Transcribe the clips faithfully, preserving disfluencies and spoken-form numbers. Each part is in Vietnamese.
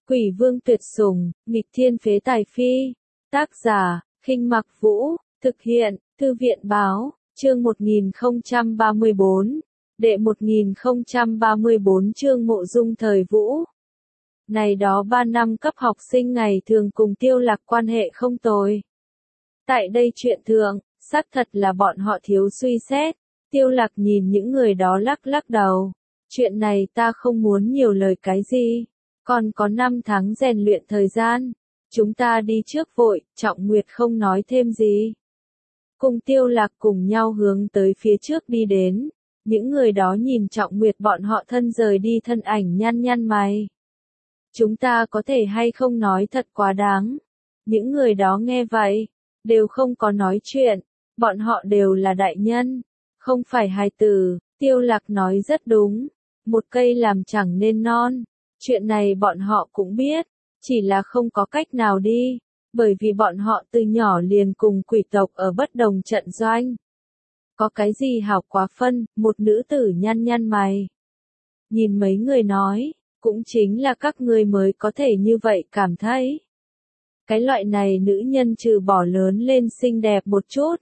Quỷ vương tuyệt sủng, nghịch thiên phế tài phi. Tác giả, Khinh Mặc Vũ, thực hiện, Thư viện báo, chương một nghìn không trăm ba mươi bốn, đệ một nghìn không trăm ba mươi bốn chương Mộ Dung thời Vũ. Này đó ba năm cấp học sinh ngày thường cùng Tiêu Lạc quan hệ không tồi. Tại đây chuyện thường, xác thật là bọn họ thiếu suy xét. Tiêu Lạc nhìn những người đó lắc lắc đầu. Chuyện này ta không muốn nhiều lời cái gì. Còn có năm tháng rèn luyện thời gian. Chúng ta đi trước vội, Trọng Nguyệt không nói thêm gì. Cùng Tiêu Lạc cùng nhau hướng tới phía trước đi đến. Những người đó nhìn Trọng Nguyệt bọn họ thân rời đi thân ảnh nhăn nhăn mày. Chúng ta có thể hay không nói thật quá đáng. Những người đó nghe vậy, đều không có nói chuyện. Bọn họ đều là đại nhân, không phải hài tử. Tiêu Lạc nói rất đúng. Một cây làm chẳng nên non. Chuyện này bọn họ cũng biết, chỉ là không có cách nào đi, bởi vì bọn họ từ nhỏ liền cùng quỷ tộc ở bất đồng trận doanh. Có cái gì hảo quá phân, một nữ tử nhăn nhăn mày. Nhìn mấy người nói, cũng chính là các ngươi mới có thể như vậy cảm thấy. Cái loại này nữ nhân trừ bỏ lớn lên xinh đẹp một chút.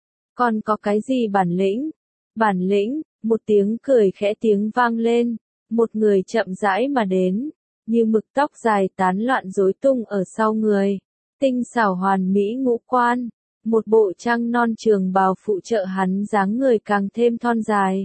Còn có cái gì bản lĩnh? Bản lĩnh, một tiếng cười khẽ tiếng vang lên. Một người chậm rãi mà đến, như mực tóc dài tán loạn rối tung ở sau người, tinh xảo hoàn mỹ ngũ quan, một bộ trăng non trường bào phụ trợ hắn dáng người càng thêm thon dài.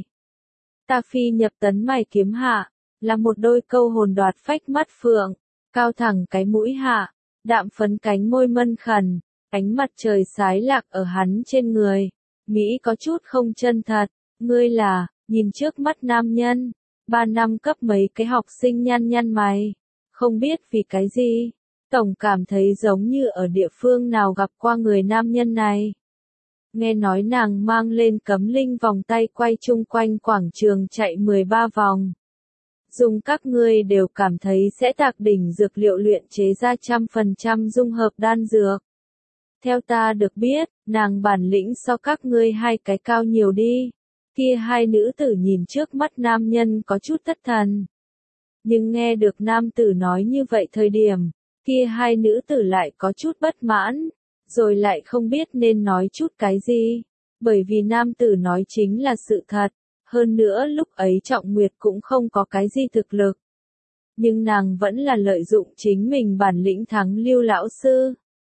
Ta phi nhập tấn mày kiếm hạ, là một đôi câu hồn đoạt phách mắt phượng, cao thẳng cái mũi hạ, đạm phấn cánh môi mân khẩn, ánh mặt trời sái lạc ở hắn trên người, Mỹ có chút không chân thật, ngươi là, nhìn trước mắt nam nhân. Ba năm cấp mấy cái học sinh nhăn nhăn mày, không biết vì cái gì, tổng cảm thấy giống như ở địa phương nào gặp qua người nam nhân này. Nghe nói nàng mang lên cấm linh vòng tay quay chung quanh quảng trường chạy mười ba vòng. Dùng các ngươi đều cảm thấy sẽ tạc đỉnh dược liệu luyện chế ra trăm phần trăm dung hợp đan dược. Theo ta được biết, nàng bản lĩnh so các ngươi hai cái cao nhiều đi. Kia hai nữ tử nhìn trước mắt nam nhân có chút thất thần. Nhưng nghe được nam tử nói như vậy thời điểm, kia hai nữ tử lại có chút bất mãn, rồi lại không biết nên nói chút cái gì, bởi vì nam tử nói chính là sự thật, hơn nữa lúc ấy Trọng Nguyệt cũng không có cái gì thực lực. Nhưng nàng vẫn là lợi dụng chính mình bản lĩnh thắng Lưu lão sư.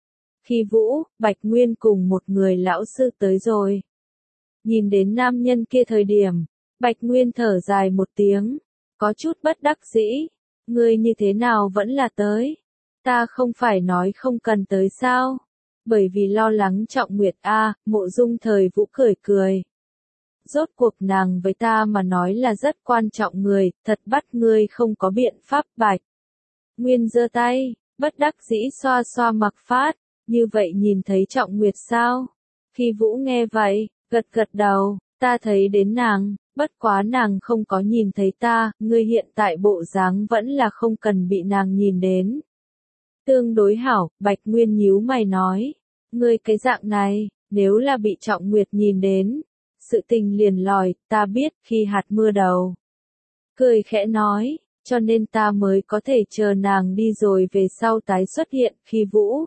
Khi Vũ, Bạch Nguyên cùng một người lão sư tới rồi. Nhìn đến nam nhân kia thời điểm, Bạch Nguyên thở dài một tiếng, có chút bất đắc dĩ, ngươi như thế nào vẫn là tới, ta không phải nói không cần tới sao, bởi vì lo lắng Trọng Nguyệt a. Mộ Dung thời Vũ cười cười. Rốt cuộc nàng với ta mà nói là rất quan trọng người, thật bắt ngươi không có biện pháp. Bạch Nguyên giơ tay, bất đắc dĩ xoa xoa mặc phát, như vậy nhìn thấy Trọng Nguyệt sao? Khi Vũ nghe vậy, gật gật đầu, ta thấy đến nàng, bất quá nàng không có nhìn thấy ta, ngươi hiện tại bộ dáng vẫn là không cần bị nàng nhìn đến. Tương đối hảo, Bạch Nguyên nhíu mày nói, ngươi cái dạng này, nếu là bị Trọng Nguyệt nhìn đến, sự tình liền lòi, ta biết khi hạt mưa đầu. Cười khẽ nói, cho nên ta mới có thể chờ nàng đi rồi về sau tái xuất hiện. Khi Vũ.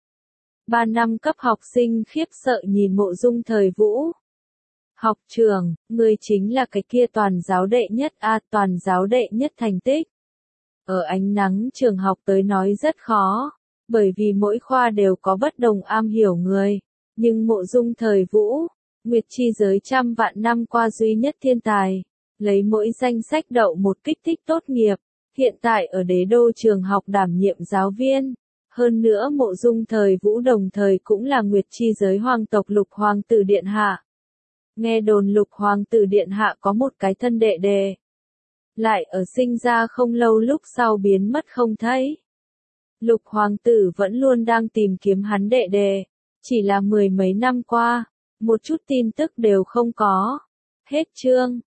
Ba năm cấp học sinh khiếp sợ nhìn Mộ Dung thời Vũ. Học trường, ngươi chính là cái kia toàn giáo đệ nhất a, toàn giáo đệ nhất thành tích. Ở ánh nắng trường học tới nói rất khó, bởi vì mỗi khoa đều có bất đồng am hiểu người, nhưng Mộ Dung thời Vũ, Nguyệt chi giới trăm vạn năm qua duy nhất thiên tài, lấy mỗi danh sách đậu một kích thích tốt nghiệp, hiện tại ở đế đô trường học đảm nhiệm giáo viên. Hơn nữa Mộ Dung thời Vũ đồng thời cũng là Nguyệt chi giới hoàng tộc Lục Hoàng tử Điện Hạ. Nghe đồn Lục Hoàng tử Điện Hạ có một cái thân đệ đệ. Lại ở sinh ra không lâu lúc sau biến mất không thấy. Lục Hoàng tử vẫn luôn đang tìm kiếm hắn đệ đệ. Chỉ là mười mấy năm qua, một chút tin tức đều không có. Hết chương.